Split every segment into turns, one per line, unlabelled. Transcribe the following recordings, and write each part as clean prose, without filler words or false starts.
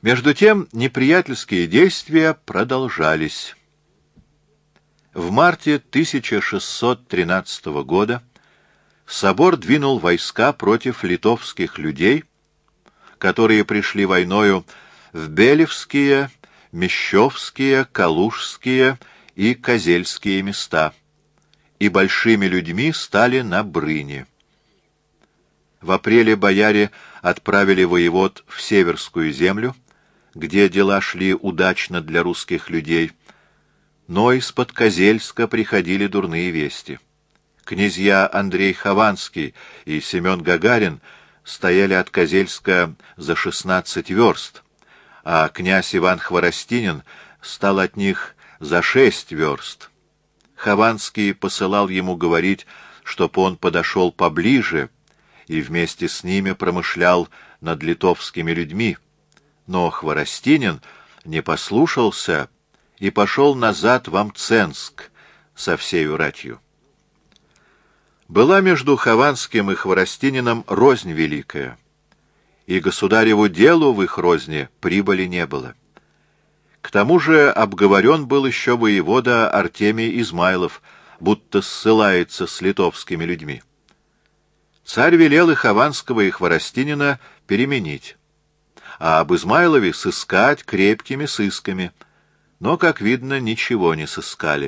Между тем неприятельские действия продолжались. В марте 1613 года собор двинул войска против литовских людей, которые пришли войною в Белевские, Мещовские, Калужские и Козельские места, и большими людьми стали на Брыне. В апреле бояре отправили воевод в Северскую землю, где дела шли удачно для русских людей, но из-под Козельска приходили дурные вести. Князья Андрей Хованский и Семен Гагарин стояли от Козельска за 16 верст, а князь Иван Хворостинин стал от них за 6 верст. Хованский посылал ему говорить, чтоб он подошел поближе и вместе с ними промышлял над литовскими людьми, но Хворостинин не послушался и пошел назад в Амценск со всею ратью. Была между Хованским и Хворостининым рознь великая, и государеву делу в их розни прибыли не было. К тому же обговорен был еще воевода Артемий Измайлов, будто ссылается с литовскими людьми. Царь велел и Хованского, и Хворостинина переменить, а об Измайлове сыскать крепкими сысками, но, как видно, ничего не сыскали.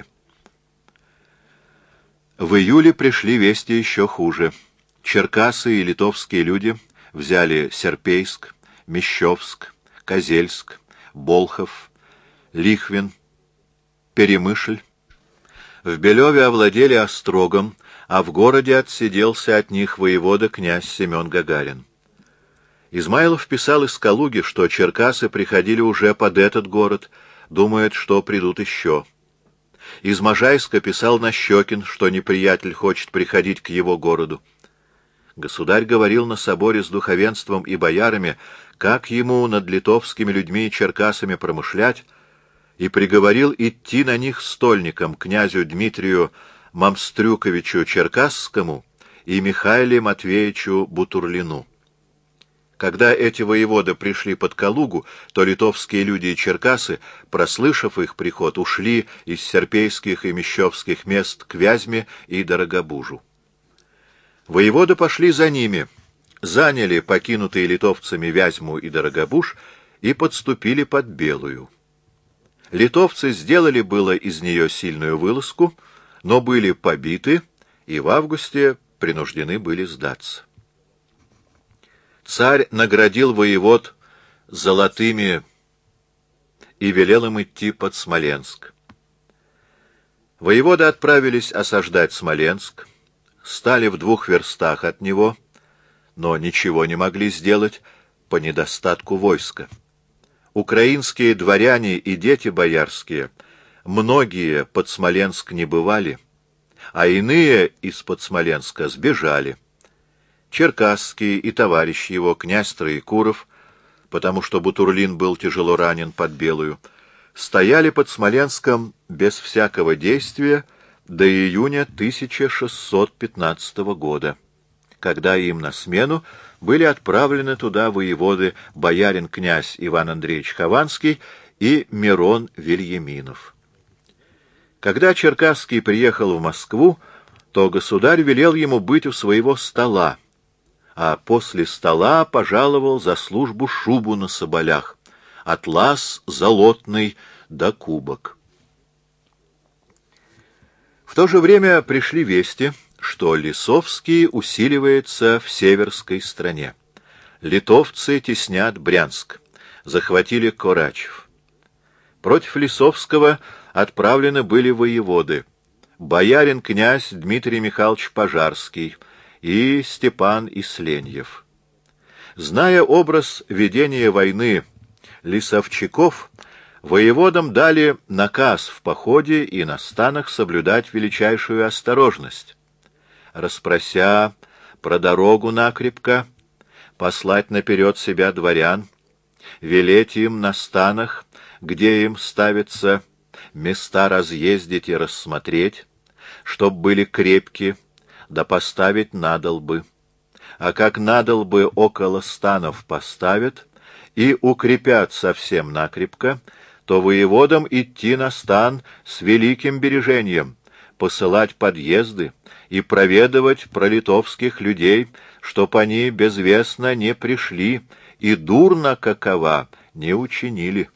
В июле пришли вести еще хуже. Черкасы и литовские люди взяли Серпейск, Мещовск, Козельск, Болхов, Лихвин, Перемышль. В Белеве овладели Острогом, а в городе отсиделся от них воевода князь Семен Гагарин. Измайлов писал из Калуги, что черкасы приходили уже под этот город, думает, что придут еще. Из Можайска писал Нащекин, что неприятель хочет приходить к его городу. Государь говорил на соборе с духовенством и боярами, как ему над литовскими людьми и черкасами промышлять, и приговорил идти на них стольникам, князю Дмитрию Мамстрюковичу Черкасскому и Михаилу Матвеевичу Бутурлину. Когда эти воеводы пришли под Калугу, то литовские люди и черкасы, прослышав их приход, ушли из серпейских и мещовских мест к Вязьме и Дорогобужу. Воеводы пошли за ними, заняли покинутые литовцами Вязьму и Дорогобуж и подступили под Белую. Литовцы сделали было из нее сильную вылазку, но были побиты и в августе принуждены были сдаться. Царь наградил воевод золотыми и велел им идти под Смоленск. Воеводы отправились осаждать Смоленск, стали в 2 верстах от него, но ничего не могли сделать по недостатку войска. Украинские дворяне и дети боярские, многие под Смоленск не бывали, а иные из-под Смоленска сбежали. Черкасский и товарищ его, князь Троекуров, потому что Бутурлин был тяжело ранен под Белую, стояли под Смоленском без всякого действия до июня 1615 года, когда им на смену были отправлены туда воеводы боярин-князь Иван Андреевич Хованский и Мирон Вильяминов. Когда Черкасский приехал в Москву, то государь велел ему быть у своего стола, а после стола пожаловал за службу шубу на соболях, атлас золотный да кубок. В то же время пришли вести, что Лисовский усиливается в северской стране. Литовцы теснят Брянск, захватили Корачев. Против Лисовского отправлены были воеводы: боярин-князь Дмитрий Михайлович Пожарский и Степан Исленьев. Зная образ ведения войны лисовчаков, воеводам дали наказ в походе и на станах соблюдать величайшую осторожность, расспрося про дорогу накрепко, послать наперед себя дворян, велеть им на станах, где им ставятся, места разъездить и рассмотреть, чтоб были крепки, да поставить надолбы. А как надолбы около станов поставят, и укрепят совсем накрепко, то воеводам идти на стан с великим бережением, посылать подъезды и проведывать про литовских людей, чтоб они безвестно не пришли и дурно какова не учинили.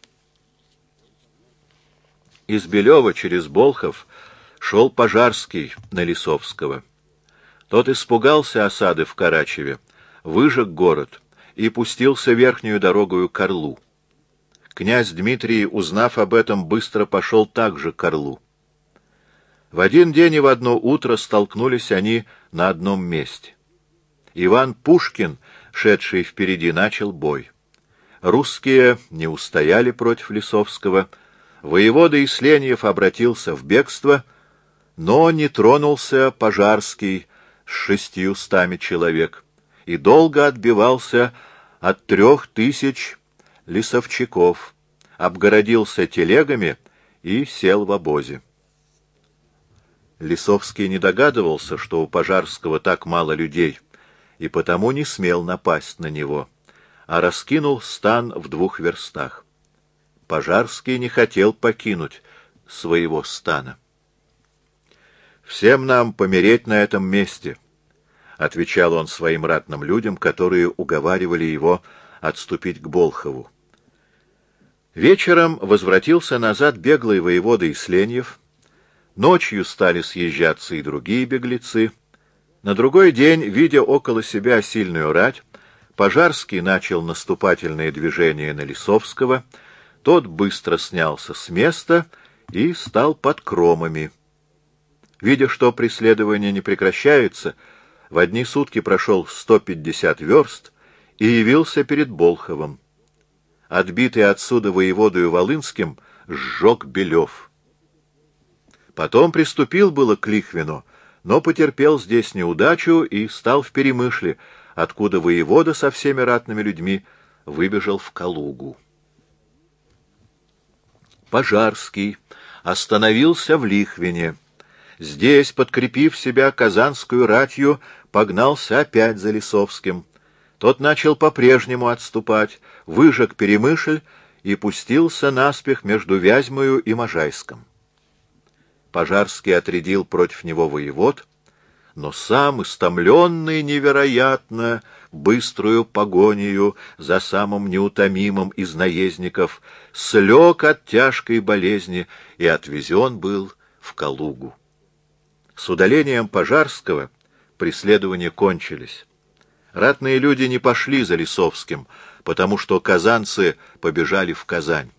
Из Белева через Болхов шел Пожарский на Лисовского. Тот испугался осады в Карачеве, выжег город и пустился верхнюю дорогою к Орлу. Князь Дмитрий, узнав об этом, быстро пошел также к Орлу. В один день и в одно утро столкнулись они на одном месте. Иван Пушкин, шедший впереди, начал бой. Русские не устояли против Лисовского. Воевода Исленьев обратился в бегство, но не тронулся Пожарский с 600 человек и долго отбивался от 3000 лисовчаков, обгородился телегами и сел в обозе. Лисовский не догадывался, что у Пожарского так мало людей, и потому не смел напасть на него, а раскинул стан в 2 верстах. Пожарский не хотел покинуть своего стана. «Всем нам помереть на этом месте», — отвечал он своим ратным людям, которые уговаривали его отступить к Болхову. Вечером возвратился назад беглый воевода Исленьев. Ночью стали съезжаться и другие беглецы. На другой день, видя около себя сильную рать, Пожарский начал наступательные движения на Лисовского. Тот быстро снялся с места и стал под Кромами. Видя, что преследование не прекращается, в одни сутки прошел 150 верст и явился перед Болховом. Отбитый отсюда воеводою Волынским сжег Белев. Потом приступил было к Лихвину, но потерпел здесь неудачу и стал в Перемышле, откуда воевода со всеми ратными людьми выбежал в Калугу. Пожарский остановился в Лихвине. Здесь, подкрепив себя казанскую ратью, погнался опять за Лисовским. Тот начал по-прежнему отступать, выжег Перемышль и пустился наспех между Вязьмою и Можайском. Пожарский отрядил против него воевод, но сам, истомленный невероятно быструю погонею за самым неутомимым из наездников, слег от тяжкой болезни и отвезен был в Калугу. С удалением Пожарского преследования кончились. Ратные люди не пошли за Лисовским, потому что казанцы побежали в Казань.